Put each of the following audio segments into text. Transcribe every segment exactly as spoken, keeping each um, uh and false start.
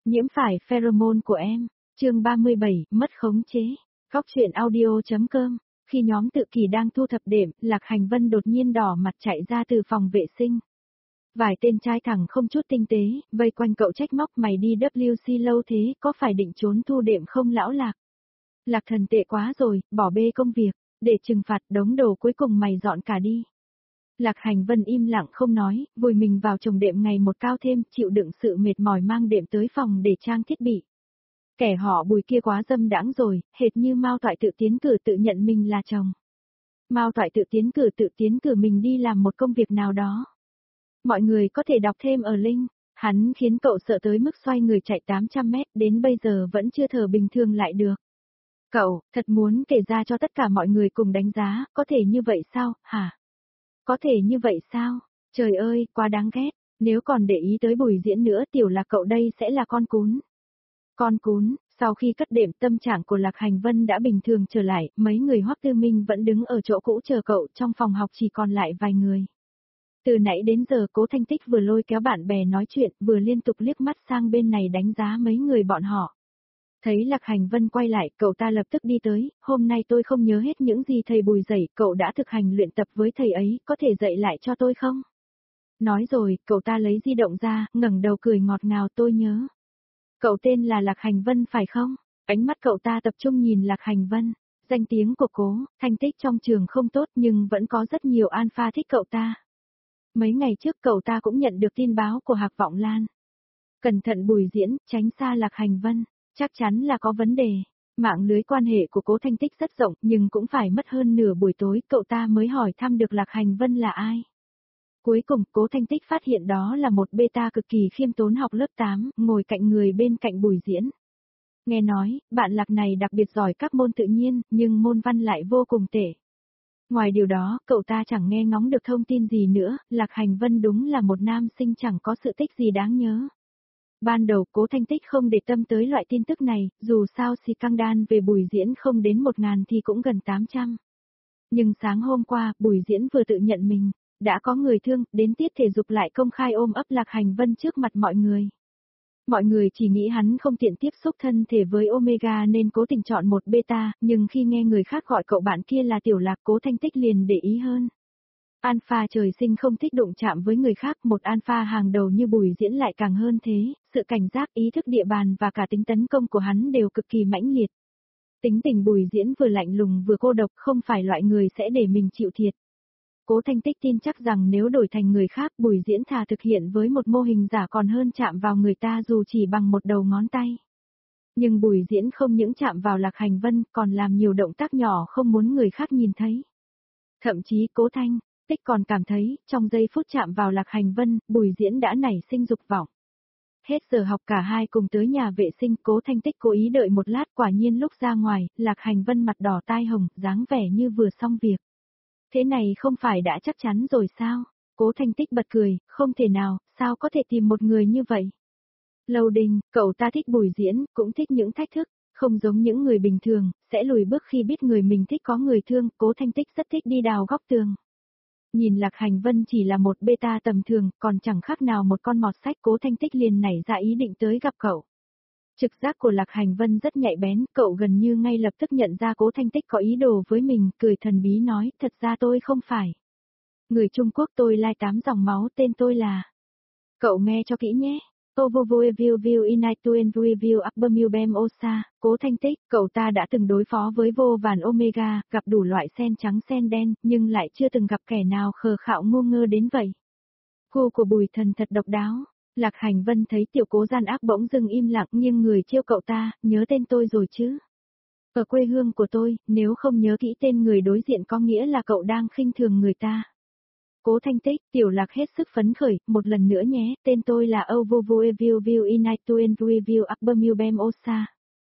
Nhiễm phải pheromone của em. Chương ba mươi bảy, mất khống chế. Góc truyện audio.com. Khi nhóm tự kỷ đang thu thập đệm, Lạc Hành Vân đột nhiên đỏ mặt chạy ra từ phòng vệ sinh. Vài tên trai thẳng không chút tinh tế, vây quanh cậu trách móc, mày đi W C lâu thế, có phải định trốn thu đệm không lão Lạc? Lạc Thần tệ quá rồi, bỏ bê công việc, để trừng phạt đống đồ cuối cùng mày dọn cả đi. Lạc Hành Vân im lặng không nói, vùi mình vào chồng đệm ngày một cao thêm, chịu đựng sự mệt mỏi mang đệm tới phòng để trang thiết bị. Kẻ họ Bùi kia quá dâm đãng rồi, hệt như Mao Toại tự tiến cử tự nhận mình là chồng. Mao Toại tự tiến cử tự tiến cử mình đi làm một công việc nào đó. Mọi người có thể đọc thêm ở link, hắn khiến cậu sợ tới mức xoay người chạy tám trăm mét, đến bây giờ vẫn chưa thở bình thường lại được. Cậu, thật muốn kể ra cho tất cả mọi người cùng đánh giá, có thể như vậy sao, hả? Có thể như vậy sao? Trời ơi, quá đáng ghét, nếu còn để ý tới Bùi Diễn nữa tiểu Lạc cậu đây sẽ là con cún. Con cún, sau khi cất đệm tâm trạng của Lạc Hành Vân đã bình thường trở lại, mấy người Hoắc Tư Minh vẫn đứng ở chỗ cũ chờ cậu, trong phòng học chỉ còn lại vài người. Từ nãy đến giờ Cố Thanh Tích vừa lôi kéo bạn bè nói chuyện, vừa liên tục liếc mắt sang bên này đánh giá mấy người bọn họ. Thấy Lạc Hành Vân quay lại, cậu ta lập tức đi tới, hôm nay tôi không nhớ hết những gì thầy Bùi dạy, cậu đã thực hành luyện tập với thầy ấy, có thể dạy lại cho tôi không? Nói rồi, cậu ta lấy di động ra, ngẩng đầu cười ngọt ngào, tôi nhớ. Cậu tên là Lạc Hành Vân phải không? Ánh mắt cậu ta tập trung nhìn Lạc Hành Vân. Danh tiếng của Cố Thanh Tích trong trường không tốt nhưng vẫn có rất nhiều alpha thích cậu ta. Mấy ngày trước cậu ta cũng nhận được tin báo của Hạc Vọng Lan. Cẩn thận Bùi Diễn, tránh xa Lạc Hành Vân, chắc chắn là có vấn đề. Mạng lưới quan hệ của Cố Thanh Tích rất rộng nhưng cũng phải mất hơn nửa buổi tối cậu ta mới hỏi thăm được Lạc Hành Vân là ai. Cuối cùng Cố Thanh Tích phát hiện đó là một beta cực kỳ khiêm tốn học lớp tám, ngồi cạnh người bên cạnh Bùi Diễn. Nghe nói, bạn Lạc này đặc biệt giỏi các môn tự nhiên, nhưng môn văn lại vô cùng tệ. Ngoài điều đó, cậu ta chẳng nghe ngóng được thông tin gì nữa, Lạc Hành Vân đúng là một nam sinh chẳng có sự tích gì đáng nhớ. Ban đầu Cố Thanh Tích không để tâm tới loại tin tức này, dù sao scandal về Bùi Diễn không đến một ngàn thì cũng gần tám trăm. Nhưng sáng hôm qua, Bùi Diễn vừa tự nhận mình đã có người thương, đến tiết thể dục lại công khai ôm ấp Lạc Hành Vân trước mặt mọi người. Mọi người chỉ nghĩ hắn không tiện tiếp xúc thân thể với Omega nên cố tình chọn một beta, nhưng khi nghe người khác gọi cậu bạn kia là Tiểu Lạc, Cố Thanh Tích liền để ý hơn. Alpha trời sinh không thích đụng chạm với người khác, một alpha hàng đầu như Bùi Diễn lại càng hơn thế, sự cảnh giác, ý thức địa bàn và cả tính tấn công của hắn đều cực kỳ mãnh liệt. Tính tình Bùi Diễn vừa lạnh lùng vừa cô độc, không phải loại người sẽ để mình chịu thiệt. Cố Thanh Tích tin chắc rằng nếu đổi thành người khác, Bùi Diễn thà thực hiện với một mô hình giả còn hơn chạm vào người ta dù chỉ bằng một đầu ngón tay. Nhưng Bùi Diễn không những chạm vào Lạc Hành Vân, còn làm nhiều động tác nhỏ không muốn người khác nhìn thấy. Thậm chí Cố Thanh Tích còn cảm thấy, trong giây phút chạm vào Lạc Hành Vân, Bùi Diễn đã nảy sinh dục vọng. Hết giờ học cả hai cùng tới nhà vệ sinh, Cố Thanh Tích cố ý đợi một lát, quả nhiên lúc ra ngoài, Lạc Hành Vân mặt đỏ tai hồng, dáng vẻ như vừa xong việc. Thế này không phải đã chắc chắn rồi sao? Cố Thanh Tích bật cười, không thể nào, sao có thể tìm một người như vậy? Lâu Đình, cậu ta thích Bùi Diễn, cũng thích những thách thức, không giống những người bình thường, sẽ lùi bước khi biết người mình thích có người thương, Cố Thanh Tích rất thích đi đào góc tường. Nhìn Lạc Hành Vân chỉ là một beta tầm thường, còn chẳng khác nào một con mọt sách, Cố Thanh Tích liền nảy ra ý định tới gặp cậu. Trực giác của Lạc Hành Vân rất nhạy bén, cậu gần như ngay lập tức nhận ra Cố Thanh Tích có ý đồ với mình, cười thần bí nói, thật ra tôi không phải người Trung Quốc, tôi lai tám dòng máu, tên tôi là... Cậu nghe cho kỹ nhé. Ovovoeview view inituen view uppermubem osa, Cố Thanh Tích, cậu ta đã từng đối phó với vô vàn Omega, gặp đủ loại sen trắng sen đen, nhưng lại chưa từng gặp kẻ nào khờ khạo ngu ngơ đến vậy. Gu của Bùi Thần thật độc đáo. Lạc Hành Vân thấy tiểu Cố gian ác bỗng dưng im lặng, nhưng người trêu cậu ta, nhớ tên tôi rồi chứ? Ở quê hương của tôi, nếu không nhớ kỹ tên người đối diện có nghĩa là cậu đang khinh thường người ta. Cố Thanh Tích, Tiểu Lạc hết sức phấn khởi, một lần nữa nhé, tên tôi là Ovovoeview view inituen view uppermubem osa.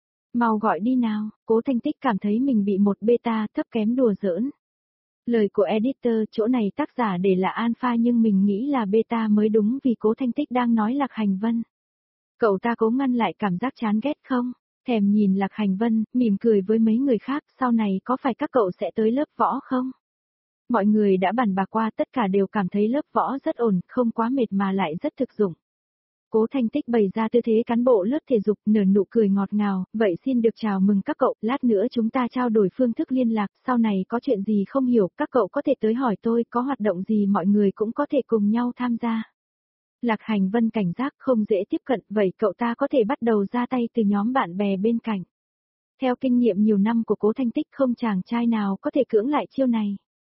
Mau gọi đi nào, Cố Thanh Tích cảm thấy mình bị một beta thấp kém đùa giỡn. Lời của editor, chỗ này tác giả để là alpha nhưng mình nghĩ là beta mới đúng vì Cố Thanh Tích đang nói Lạc Hành Vân. Cậu ta cố ngăn lại cảm giác chán ghét không? Thèm nhìn Lạc Hành Vân, mỉm cười với mấy người khác, sau này có phải các cậu sẽ tới lớp võ không? Mọi người đã bàn bạc qua, tất cả đều cảm thấy lớp võ rất ổn, không quá mệt mà lại rất thực dụng. Cố Thanh Tích bày ra tư thế cán bộ lớp thể dục, nở nụ cười ngọt ngào, vậy xin được chào mừng các cậu, lát nữa chúng ta trao đổi phương thức liên lạc, sau này có chuyện gì không hiểu, các cậu có thể tới hỏi tôi, có hoạt động gì mọi người cũng có thể cùng nhau tham gia. Lạc Hành Vân cảnh giác không dễ tiếp cận, vậy cậu ta có thể bắt đầu ra tay từ nhóm bạn bè bên cạnh. Theo kinh nghiệm nhiều năm của Cố Thanh Tích không chàng trai nào có thể cưỡng lại chiêu này.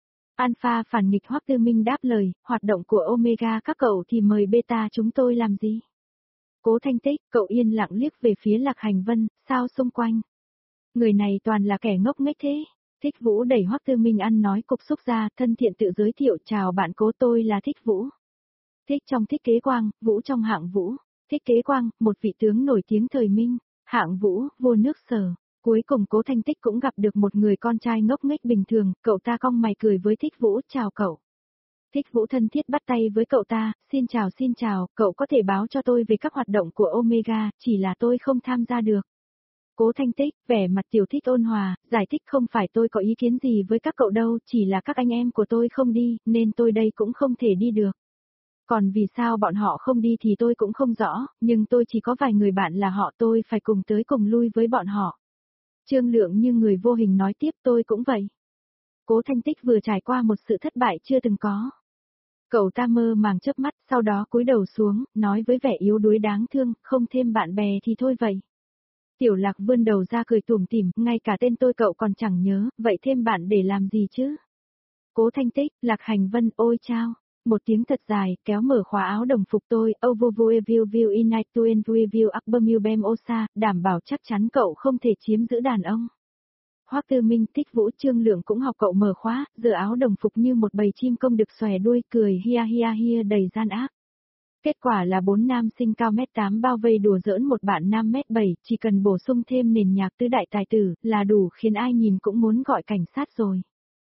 Alpha phản nghịch Hoắc Tư Minh đáp lời, hoạt động của Omega các cậu thì mời beta chúng tôi làm gì? Cố Thanh Tích, cậu yên lặng liếc về phía Lạc Hành Vân, sao xung quanh? Người này toàn là kẻ ngốc nghếch thế. Thích Vũ đẩy Hoắc Tư Minh ăn nói cục xúc ra, thân thiện tự giới thiệu, chào bạn Cố, tôi là Thích Vũ. Thích trong Thích Kế Quang, Vũ trong Hạng Vũ. Thích Kế Quang, một vị tướng nổi tiếng thời Minh. Hạng Vũ, vua nước Sở. Cuối cùng Cố Thanh Tích cũng gặp được một người con trai ngốc nghếch bình thường, cậu ta cong mày cười với Thích Vũ, chào cậu. Thích Vũ thân thiết bắt tay với cậu ta, xin chào xin chào, cậu có thể báo cho tôi về các hoạt động của Omega, chỉ là tôi không tham gia được. Cố Thanh Tích, vẻ mặt Tiểu Thích ôn hòa, giải thích không phải tôi có ý kiến gì với các cậu đâu, chỉ là các anh em của tôi không đi, nên tôi đây cũng không thể đi được. Còn vì sao bọn họ không đi thì tôi cũng không rõ, nhưng tôi chỉ có vài người bạn là họ, tôi phải cùng tới cùng lui với bọn họ. Trương Lượng như người vô hình nói tiếp, tôi cũng vậy. Cố Thanh Tích vừa trải qua một sự thất bại chưa từng có. Cậu ta mơ màng chớp mắt, sau đó cúi đầu xuống, nói với vẻ yếu đuối đáng thương, không thêm bạn bè thì thôi vậy. Tiểu Lạc vươn đầu ra cười tủm tỉm, ngay cả tên tôi cậu còn chẳng nhớ, vậy thêm bạn để làm gì chứ? Cố Thanh Tích, Lạc Hành Vân, ôi chao. Một tiếng thật dài, kéo mở khóa áo đồng phục tôi, overview view inite to review upper bem osa, đảm bảo chắc chắn cậu không thể chiếm giữ đàn ông. Hoắc Tư Minh, Thích Vũ, Trương Lượng cũng học cậu mở khóa, giờ áo đồng phục như một bầy chim công được xòe đuôi, cười hia hia hia đầy gian ác. Kết quả là bốn nam sinh cao mét tám bao vây đùa giỡn một bạn nam mét bảy, chỉ cần bổ sung thêm nền nhạc tứ đại tài tử, là đủ khiến ai nhìn cũng muốn gọi cảnh sát rồi.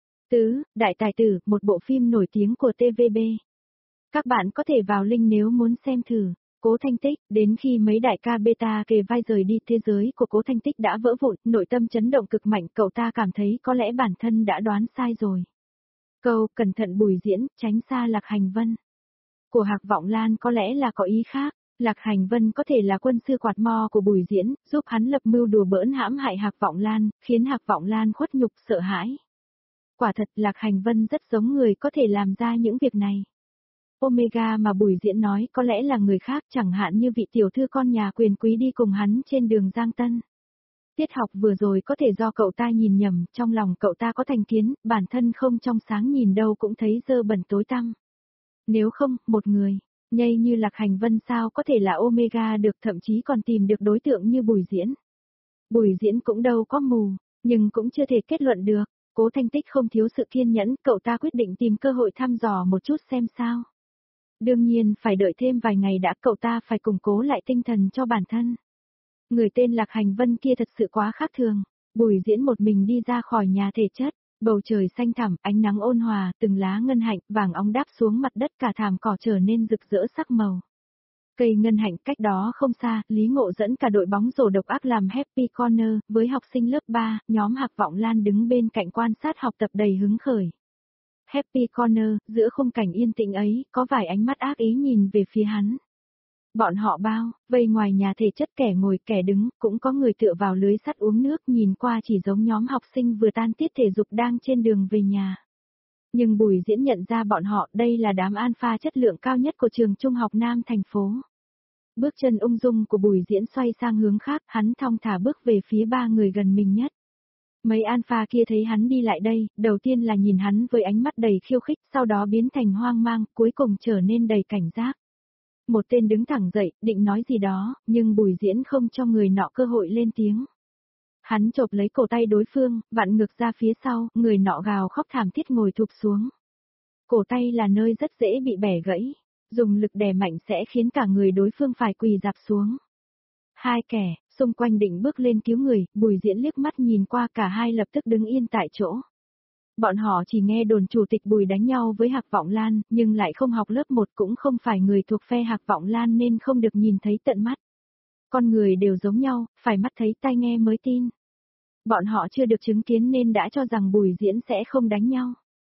Tứ, Đại Tài Tử, một bộ phim nổi tiếng của tê vê bê. Các bạn có thể vào link nếu muốn xem thử. Cố Thanh Tích, đến khi mấy đại ca beta kề vai rời đi, thế giới của Cố Thanh Tích đã vỡ vụn, nội tâm chấn động cực mạnh, cậu ta cảm thấy có lẽ bản thân đã đoán sai rồi. Câu, cẩn thận Bùi Diễn, tránh xa Lạc Hành Vân. Của Hạc Vọng Lan có lẽ là có ý khác, Lạc Hành Vân có thể là quân sư quạt mo của Bùi Diễn, giúp hắn lập mưu đùa bỡn hãm hại Hạc Vọng Lan, khiến Hạc Vọng Lan khuất nhục sợ hãi. Quả thật Lạc Hành Vân rất giống người có thể làm ra những việc này. Omega mà Bùi Diễn nói có lẽ là người khác, chẳng hạn như vị tiểu thư con nhà quyền quý đi cùng hắn trên đường Giang Tân. Tiết học vừa rồi có thể do cậu ta nhìn nhầm, trong lòng cậu ta có thành kiến, bản thân không trong sáng nhìn đâu cũng thấy dơ bẩn tối tăm. Nếu không, một người, nhây như Lạc Hành Vân sao có thể là Omega được, thậm chí còn tìm được đối tượng như Bùi Diễn. Bùi Diễn cũng đâu có mù, nhưng cũng chưa thể kết luận được. Cố Thanh Tích không thiếu sự kiên nhẫn, cậu ta quyết định tìm cơ hội thăm dò một chút xem sao. Đương nhiên phải đợi thêm vài ngày đã, cậu ta phải củng cố lại tinh thần cho bản thân. Người tên Lạc Hành Vân kia thật sự quá khác thường. Bùi Diễn một mình đi ra khỏi nhà thể chất, bầu trời xanh thẳm, ánh nắng ôn hòa, từng lá ngân hạnh vàng óng đáp xuống mặt đất, cả thảm cỏ trở nên rực rỡ sắc màu. Cây ngân hạnh cách đó không xa, Lý Ngộ dẫn cả đội bóng rổ độc ác làm Happy Corner, với học sinh lớp ba, nhóm Hạc Vọng Lan đứng bên cạnh quan sát học tập đầy hứng khởi. Happy Corner, giữa khung cảnh yên tĩnh ấy, có vài ánh mắt ác ý nhìn về phía hắn. Bọn họ bao, vây ngoài nhà thể chất, kẻ ngồi kẻ đứng, cũng có người tựa vào lưới sắt uống nước, nhìn qua chỉ giống nhóm học sinh vừa tan tiết thể dục đang trên đường về nhà. Nhưng Bùi Diễn nhận ra bọn họ, đây là đám alpha chất lượng cao nhất của trường trung học Nam thành phố. Bước chân ung dung của Bùi Diễn xoay sang hướng khác, hắn thong thả bước về phía ba người gần mình nhất. Mấy alpha kia thấy hắn đi lại đây, đầu tiên là nhìn hắn với ánh mắt đầy khiêu khích, sau đó biến thành hoang mang, cuối cùng trở nên đầy cảnh giác. Một tên đứng thẳng dậy, định nói gì đó, nhưng Bùi Diễn không cho người nọ cơ hội lên tiếng. Hắn chộp lấy cổ tay đối phương, vặn ngược ra phía sau, người nọ gào khóc thảm thiết ngồi thụp xuống. Cổ tay là nơi rất dễ bị bẻ gãy, dùng lực đè mạnh sẽ khiến cả người đối phương phải quỳ rạp xuống. Hai kẻ, xung quanh định bước lên cứu người, Bùi Diễn liếc mắt nhìn qua, cả hai lập tức đứng yên tại chỗ. Bọn họ chỉ nghe đồn chủ tịch Bùi đánh nhau với Hạc Vọng Lan, nhưng lại không học lớp một, cũng không phải người thuộc phe Hạc Vọng Lan nên không được nhìn thấy tận mắt. Con người đều giống nhau, phải mắt thấy tai nghe mới tin. Bọn họ chưa được chứng kiến nên đã cho rằng Bùi Diễn sẽ không đánh nhau.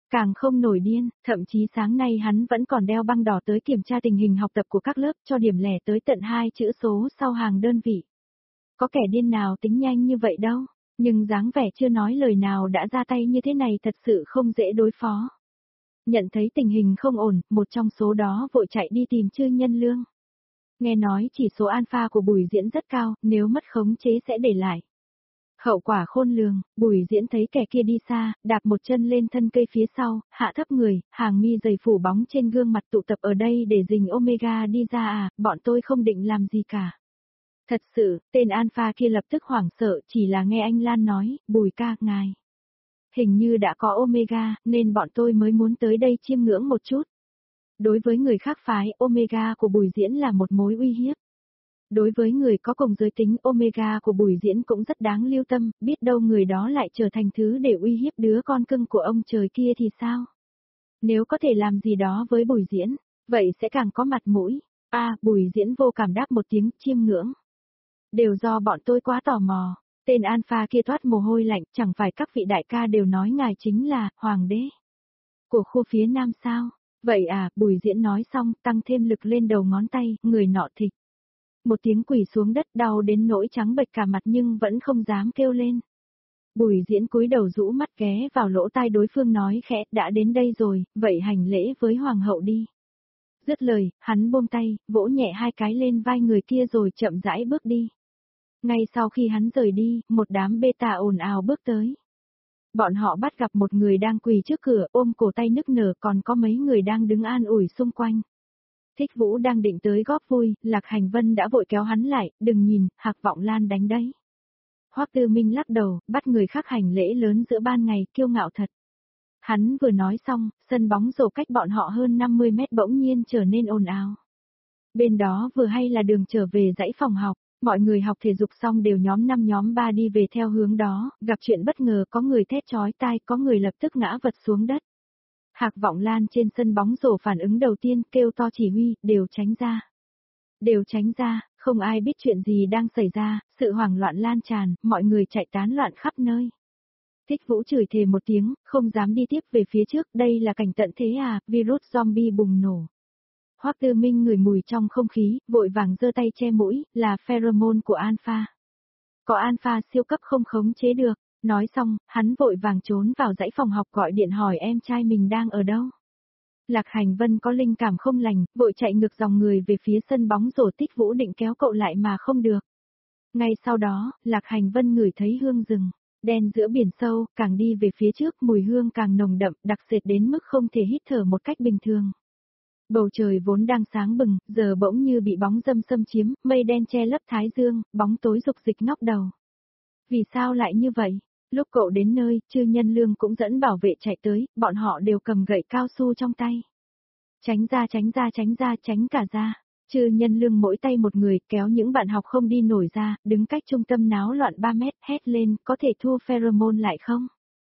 Càng không nổi điên, thậm chí sáng nay hắn vẫn còn đeo băng đỏ tới kiểm tra tình hình học tập của các lớp cho điểm lẻ tới tận hai chữ số sau hàng đơn vị. Có kẻ điên nào tính nhanh như vậy đâu, nhưng dáng vẻ chưa nói lời nào đã ra tay như thế này thật sự không dễ đối phó. Nhận thấy tình hình không ổn, một trong số đó vội chạy đi tìm Chư Nhân Lương. Nghe nói chỉ số alpha của Bùi Diễn rất cao, nếu mất khống chế sẽ để lại. Hậu quả khôn lường, Bùi Diễn thấy kẻ kia đi xa, đạp một chân lên thân cây phía sau, hạ thấp người, hàng mi dày phủ bóng trên gương mặt tụ tập ở đây để rình Omega đi ra à, bọn tôi không định làm gì cả. Thật sự, tên alpha kia lập tức hoảng sợ, chỉ là nghe anh Lan nói, Bùi ca, ngài. Hình như đã có Omega, nên bọn tôi mới muốn tới đây chiêm ngưỡng một chút. Đối với người khác phái, Omega của Bùi Diễn là một mối uy hiếp. Đối với người có cùng giới tính, Omega của Bùi Diễn cũng rất đáng lưu tâm, biết đâu người đó lại trở thành thứ để uy hiếp đứa con cưng của ông trời kia thì sao? Nếu có thể làm gì đó với Bùi Diễn, vậy sẽ càng có mặt mũi. A, à, Bùi Diễn vô cảm đáp một tiếng chiêm ngưỡng. Đều do bọn tôi quá tò mò. Tên alpha kia toát mồ hôi lạnh, chẳng phải các vị đại ca đều nói ngài chính là Hoàng đế của khu phía Nam sao? Vậy à, Bùi Diễn nói xong, tăng thêm lực lên đầu ngón tay, người nọ thịch. Một tiếng quỳ xuống đất đau đến nỗi trắng bệch cả mặt nhưng vẫn không dám kêu lên. Bùi Diễn cúi đầu rũ mắt ghé vào lỗ tai đối phương nói khẽ, đã đến đây rồi, vậy hành lễ với Hoàng hậu đi. Dứt lời, hắn buông tay, vỗ nhẹ hai cái lên vai người kia rồi chậm rãi bước đi. Ngay sau khi hắn rời đi, một đám beta ồn ào bước tới. Bọn họ bắt gặp một người đang quỳ trước cửa ôm cổ tay nức nở, còn có mấy người đang đứng an ủi xung quanh. Thích Vũ đang định tới góp vui, Lạc Hành Vân đã vội kéo hắn lại, đừng nhìn, Hạc Vọng Lan đánh đấy. Hoắc Tư Minh lắc đầu, bắt người khác hành lễ lớn giữa ban ngày, kiêu ngạo thật. Hắn vừa nói xong, sân bóng rổ cách bọn họ hơn năm mươi mét bỗng nhiên trở nên ồn ào. Bên đó vừa hay là đường trở về dãy phòng học. Mọi người học thể dục xong đều nhóm năm nhóm ba đi về theo hướng đó, gặp chuyện bất ngờ có người thét chói tai, có người lập tức ngã vật xuống đất. Hạc Vọng Lan trên sân bóng rổ phản ứng đầu tiên kêu to chỉ huy, đều tránh ra. Đều tránh ra, không ai biết chuyện gì đang xảy ra, sự hoảng loạn lan tràn, mọi người chạy tán loạn khắp nơi. Thích Vũ chửi thề một tiếng, không dám đi tiếp về phía trước, đây là cảnh tận thế à, virus zombie bùng nổ. Hoắc Tư Minh ngửi mùi trong không khí, vội vàng giơ tay che mũi, là pheromone của alpha. Có alpha siêu cấp không khống chế được, nói xong, hắn vội vàng trốn vào dãy phòng học gọi điện hỏi em trai mình đang ở đâu. Lạc Hành Vân có linh cảm không lành, vội chạy ngược dòng người về phía sân bóng rổ. Thích Vũ định kéo cậu lại mà không được. Ngay sau đó, Lạc Hành Vân ngửi thấy hương rừng, đen giữa biển sâu, càng đi về phía trước mùi hương càng nồng đậm, đặc sệt đến mức không thể hít thở một cách bình thường. Bầu trời vốn đang sáng bừng, giờ bỗng như bị bóng râm xâm chiếm, mây đen che lấp thái dương, bóng tối rục dịch ngóc đầu. Vì sao lại như vậy? Lúc cậu đến nơi, Chư Nhân Lương cũng dẫn bảo vệ chạy tới, bọn họ đều cầm gậy cao su trong tay. Tránh ra tránh ra tránh ra tránh cả ra. Chư Nhân Lương mỗi tay một người kéo những bạn học không đi nổi ra, đứng cách trung tâm náo loạn ba mét, hét lên, có thể thu pheromone lại không?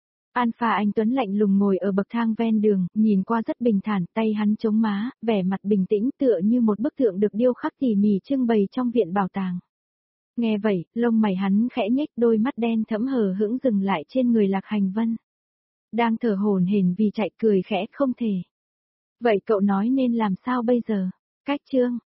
Alpha anh Tuấn lạnh lùng ngồi ở bậc thang ven đường, nhìn qua rất bình thản, tay hắn chống má, vẻ mặt bình tĩnh tựa như một bức tượng được điêu khắc tỉ mỉ trưng bày trong viện bảo tàng. Nghe vậy, lông mày hắn khẽ nhếch, đôi mắt đen thẫm hờ hững dừng lại trên người Lạc Hành Vân. Đang thở hổn hển vì chạy, cười khẽ không thể. Vậy cậu nói nên làm sao bây giờ? Cách chương